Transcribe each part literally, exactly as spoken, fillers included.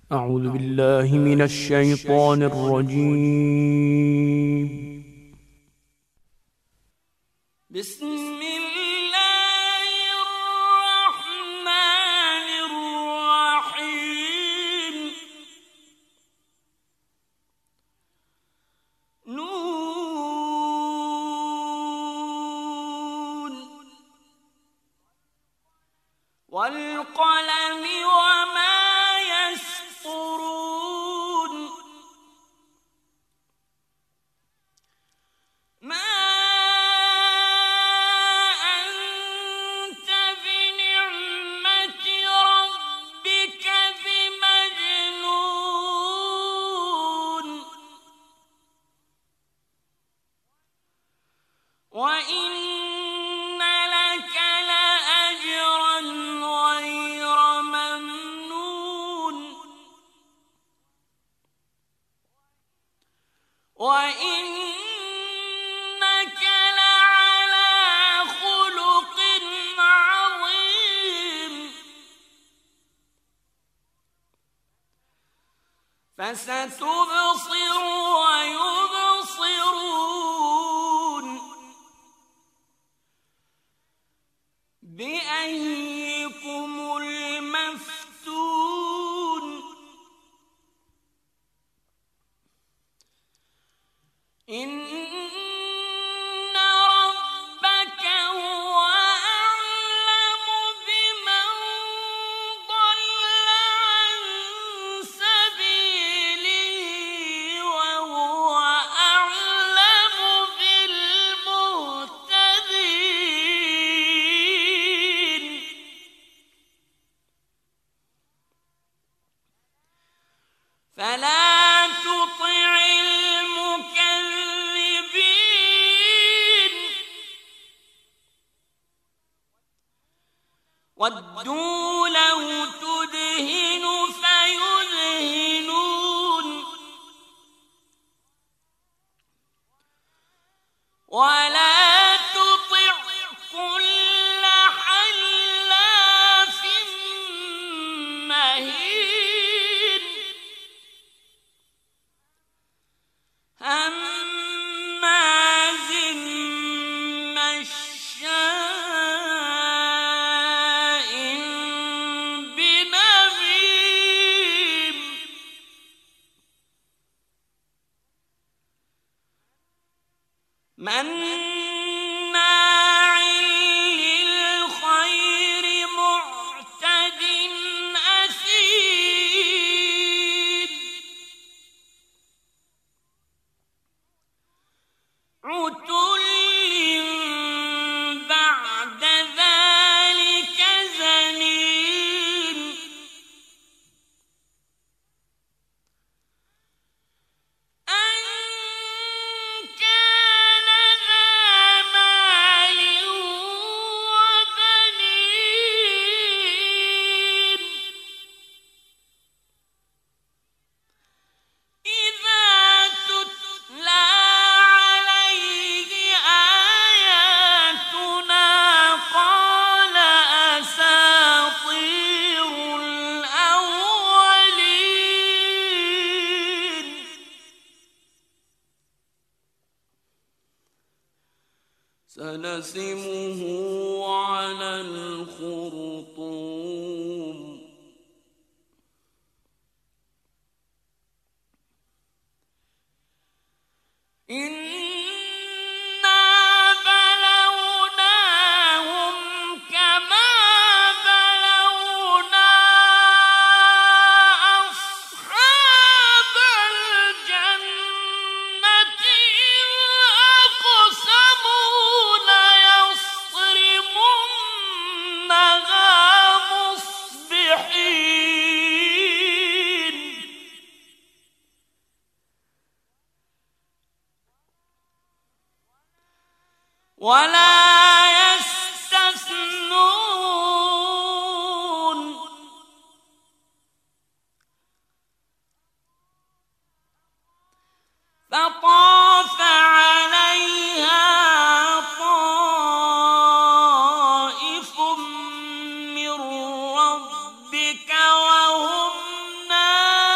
أعوذ بالله من الشيطان الرجيم. بسم الله الرحمن الرحيم. نون والقلم وما يسطرون. ما أنت بنعمة ربك بمجنون. وإن لك لأجرا غير ممنون. وإنك لعلى خلق عظيم. فستبصر ويبصرون. بأيكم المفتون. إن ربك هو أعلم بمن ضل عن سبيله وهو أعلم بالمهتدين. فلا تطع المكذبين. ودوا لو تدهن فيدهنون. ولا تطع كل حلاف مهين. هماز مشاء بنميم. مناع للخير معتد أثيم. عتل بعد ذلك زنيم. أن كان ذا مال وبنين. إذا تتلى عليه آياتنا قال أساطير الأولين. سنسمه على الخرطوم. إنا بلوناهم كما بلونا أصحاب الجنة إذ أقسموا ليصرمنها مصبحين. ولا يستثنون. فطاف عليها طائف من ربك وهم نائمون.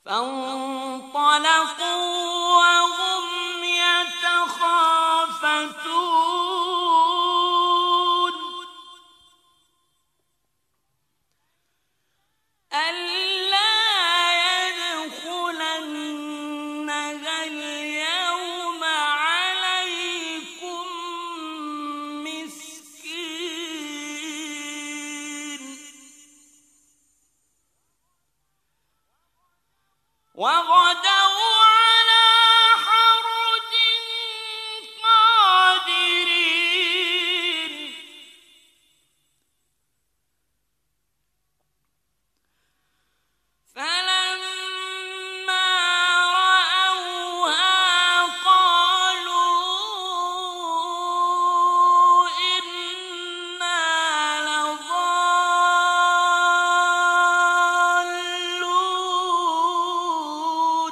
فانطلقوا وهم يتخافتون ألا يدخلنها اليوم عليكم مسكين وغدوا على حرد قادرين فلما رأوها قالوا إنا لضالون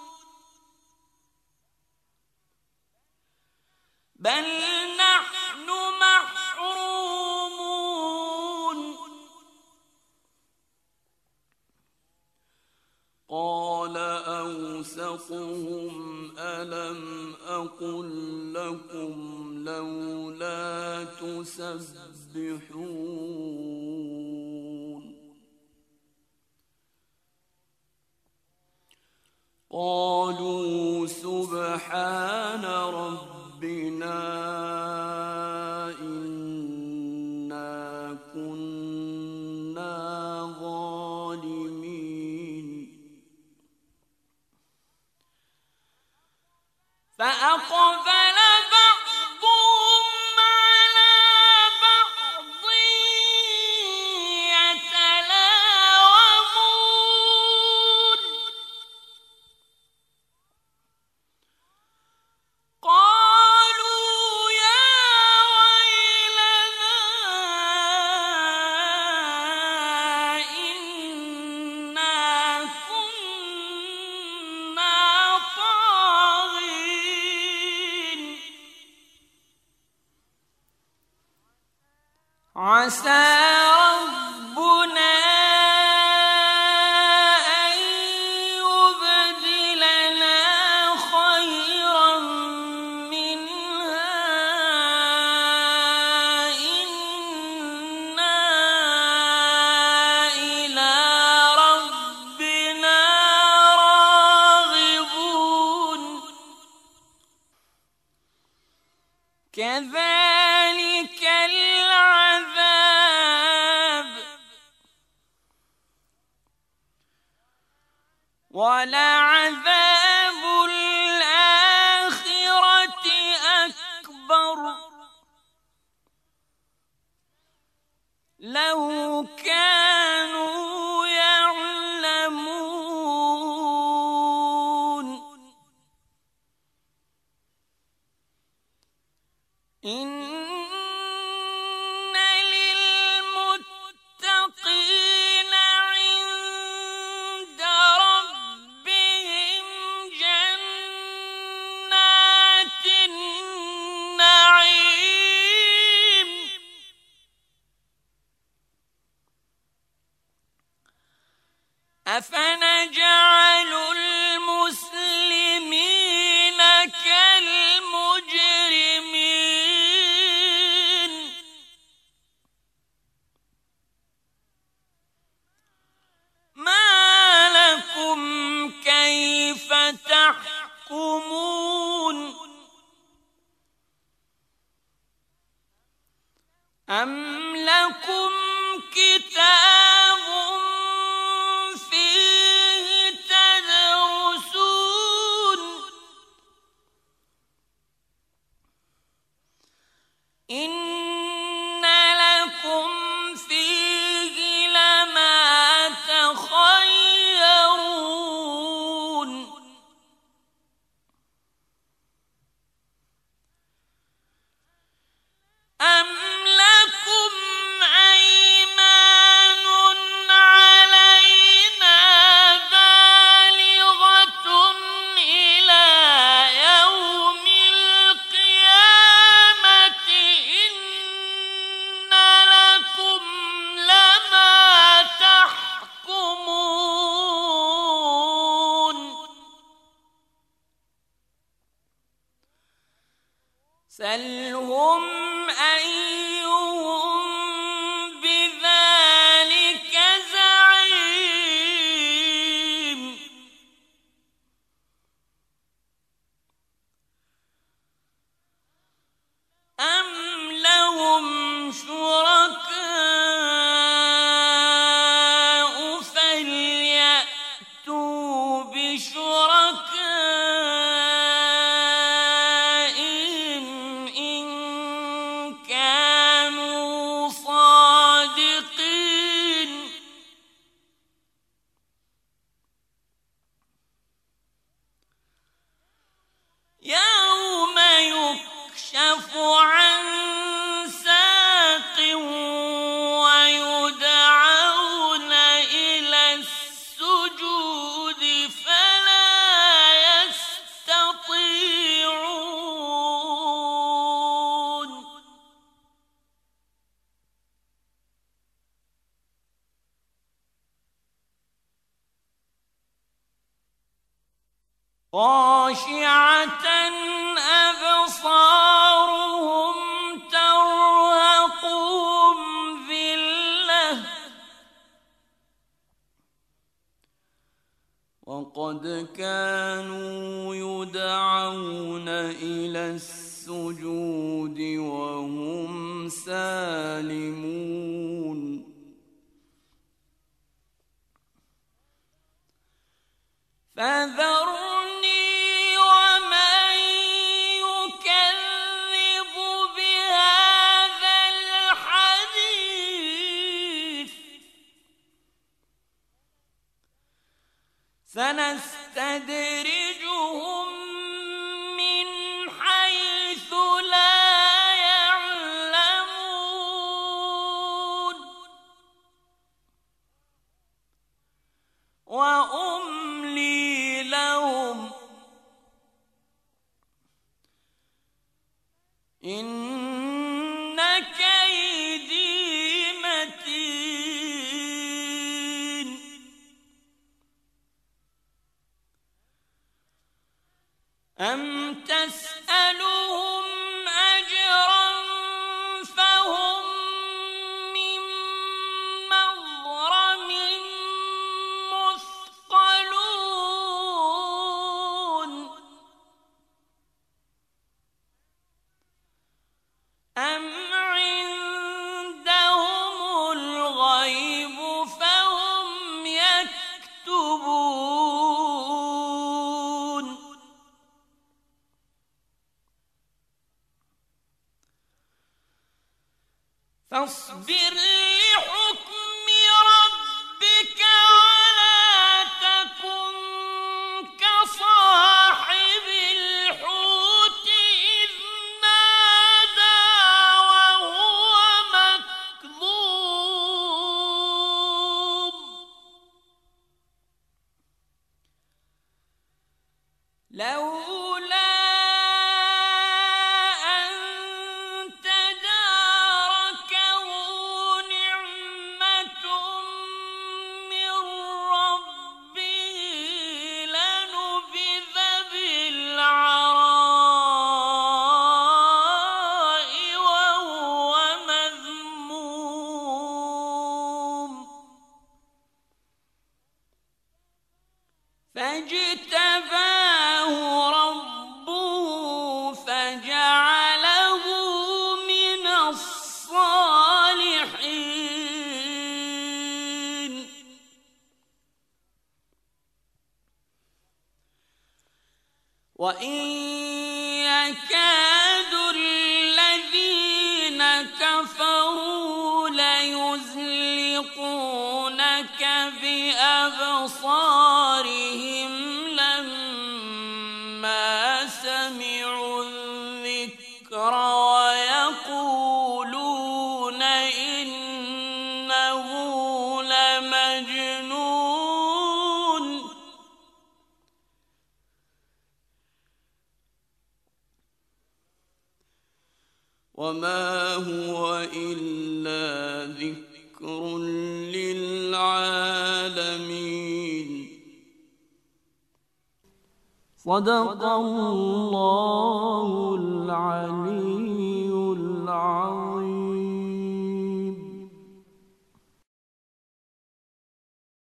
بل نحن محرومون قال أوسطهم ألم أقل لكم لولا تسبحون قالوا سبحان ربنا إنا كنا ظالمين فأقبل بعضهم على بعض يتلاومون قالوا يا ويلنا إنا كنا طاغين عسى ربنا أن يبدلنا خيرا منها إنا إلى ربنا راغبون كذلك العذاب ولعذاب الآخرة أكبر لو كانوا يعلمون إن للمتقين عند ربهم جنات النعيم أفنجعل المسلمين كالمجرمين ما لكم كيف تحكمون أم لكم كتاب فيه سلهم أيهم بذلك زعيم أم لهم شركاء فليأتوا بشركائهم إن كانوا صادقين يوم يكشف عن ساق ويدعون إلى السجود فلا يستطيعون خاشعة أبصارهم ترهقهم ذلة وقد كانوا يدعون إلى السجود وهم سالمون فذرني ومن يكذب بهذا الحديث سنستدرجهم من حيث لا يعلمون وأملي لهم إن كيدي متين أم تسألهم أجرا فهم من مغرم مثقلون أم عندهم الغيب فهم يكتبون فاصبر لحكم ربك ولا تكن كصاحب الحوت إذ نادى وهو مكظوم لولا أن تداركه نعمة من ربه لنبذ بالعراء وهو مذموم فاجتباه ربه فجعله من الصالحين وإن يكاد الذين كفروا ليزلقونك بأبصارهم لما سمعوا الذكر ويقولون إنه لمجنون وما هو إلا ذكر للعالمين صدق الله العلي العظيم.